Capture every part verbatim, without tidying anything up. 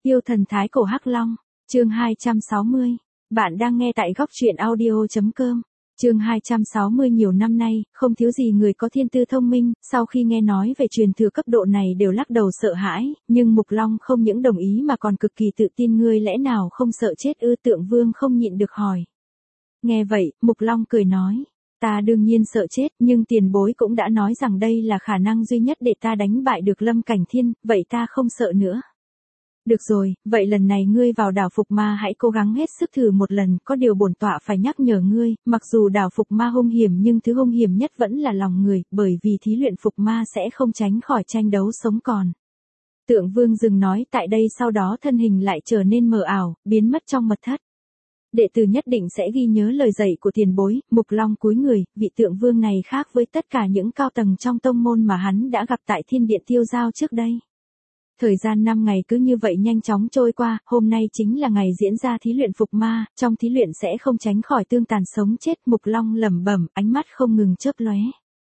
Tiêu thần thái cổ Hắc Long, chương hai trăm sáu mươi. Bạn đang nghe tại góc truyện audio chấm com. Chương hai trăm sáu mươi. Nhiều năm nay, không thiếu gì người có thiên tư thông minh, sau khi nghe nói về truyền thừa cấp độ này đều lắc đầu sợ hãi, nhưng Mục Long không những đồng ý mà còn cực kỳ tự tin. Ngươi lẽ nào không sợ chết ư? Tượng Vương không nhịn được hỏi. Nghe vậy, Mục Long cười nói. Ta đương nhiên sợ chết, nhưng tiền bối cũng đã nói rằng đây là khả năng duy nhất để ta đánh bại được Lâm Cảnh Thiên, vậy ta không sợ nữa. Được rồi, vậy lần này ngươi vào đảo Phục Ma hãy cố gắng hết sức thử một lần, có điều bổn tọa phải nhắc nhở ngươi, mặc dù đảo Phục Ma hung hiểm nhưng thứ hung hiểm nhất vẫn là lòng người, bởi vì thí luyện Phục Ma sẽ không tránh khỏi tranh đấu sống còn. Tượng Vương dừng nói tại đây, sau đó thân hình lại trở nên mờ ảo, biến mất trong mật thất. Đệ tử nhất định sẽ ghi nhớ lời dạy của tiền bối. Mục Long cúi người, vị Tượng Vương này khác với tất cả những cao tầng trong tông môn mà hắn đã gặp tại Thiên Điện Tiêu Giao trước đây. Thời gian năm ngày cứ như vậy nhanh chóng trôi qua, hôm nay chính là ngày diễn ra thí luyện Phục Ma, trong thí luyện sẽ không tránh khỏi tương tàn sống chết. Mục Long lẩm bẩm, ánh mắt không ngừng chớp lóe.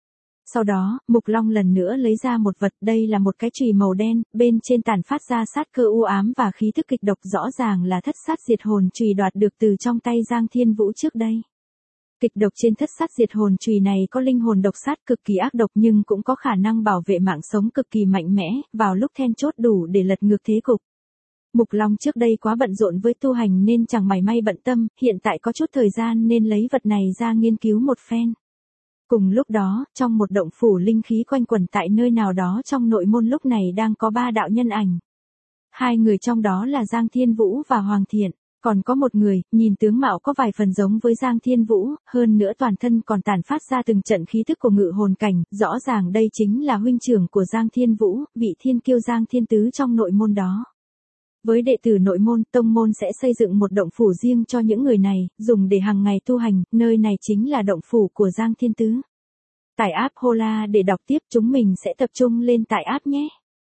Sau đó, Mục Long lần nữa lấy ra một vật, đây là một cái chùy màu đen, bên trên tản phát ra sát cơ u ám và khí thức kịch độc, rõ ràng là thất sát diệt hồn chùy đoạt được từ trong tay Giang Thiên Vũ trước đây. Kịch độc trên thất sát diệt hồn chùy này có linh hồn độc sát cực kỳ ác độc nhưng cũng có khả năng bảo vệ mạng sống cực kỳ mạnh mẽ, vào lúc then chốt đủ để lật ngược thế cục. Mục Long trước đây quá bận rộn với tu hành nên chẳng mảy may bận tâm, hiện tại có chút thời gian nên lấy vật này ra nghiên cứu một phen. Cùng lúc đó, trong một động phủ linh khí quanh quẩn tại nơi nào đó trong nội môn lúc này đang có ba đạo nhân ảnh. Hai người trong đó là Giang Thiên Vũ và Hoàng Thiện. Còn có một người, nhìn tướng mạo có vài phần giống với Giang Thiên Vũ, hơn nữa toàn thân còn tản phát ra từng trận khí thức của ngự hồn cảnh, rõ ràng đây chính là huynh trưởng của Giang Thiên Vũ, vị thiên kiêu Giang Thiên Tứ trong nội môn đó. Với đệ tử nội môn, tông môn sẽ xây dựng một động phủ riêng cho những người này, dùng để hàng ngày tu hành, nơi này chính là động phủ của Giang Thiên Tứ. Tải app Hola để đọc tiếp, chúng mình sẽ tập trung lên tải app nhé.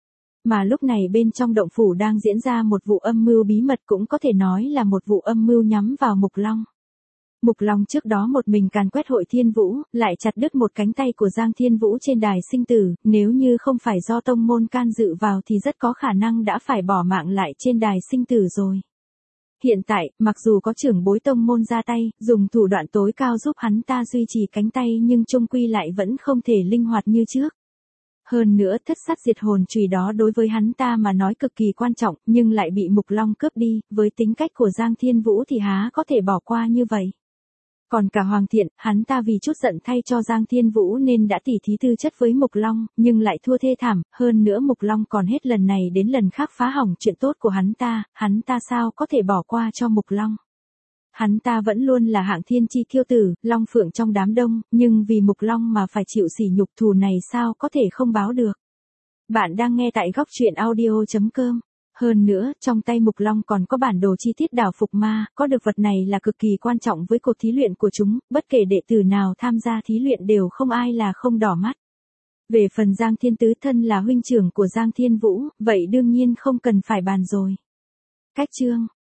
Mà lúc này bên trong động phủ đang diễn ra một vụ âm mưu bí mật, cũng có thể nói là một vụ âm mưu nhắm vào Mục Long. Mục Long trước đó một mình càn quét hội Thiên Vũ, lại chặt đứt một cánh tay của Giang Thiên Vũ trên đài sinh tử, nếu như không phải do tông môn can dự vào thì rất có khả năng đã phải bỏ mạng lại trên đài sinh tử rồi. Hiện tại, mặc dù có trưởng bối tông môn ra tay, dùng thủ đoạn tối cao giúp hắn ta duy trì cánh tay nhưng chung quy lại vẫn không thể linh hoạt như trước. Hơn nữa thất sát diệt hồn chùy đó đối với hắn ta mà nói cực kỳ quan trọng, nhưng lại bị Mục Long cướp đi, với tính cách của Giang Thiên Vũ thì há có thể bỏ qua như vậy. Còn cả Hoàng Thiện, hắn ta vì chút giận thay cho Giang Thiên Vũ nên đã tỉ thí tư chất với Mục Long, nhưng lại thua thê thảm, hơn nữa Mục Long còn hết lần này đến lần khác phá hỏng chuyện tốt của hắn ta, hắn ta sao có thể bỏ qua cho Mục Long. Hắn ta vẫn luôn là hạng thiên chi kiêu tử, long phượng trong đám đông, nhưng vì Mục Long mà phải chịu sỉ nhục, thù này sao có thể không báo được. Bạn đang nghe tại góc truyện audio chấm com. Hơn nữa, trong tay Mục Long còn có bản đồ chi tiết đảo Phục Ma, có được vật này là cực kỳ quan trọng với cuộc thí luyện của chúng, bất kể đệ tử nào tham gia thí luyện đều không ai là không đỏ mắt. Về phần Giang Thiên Tứ thân là huynh trưởng của Giang Thiên Vũ, vậy đương nhiên không cần phải bàn rồi. Cách chương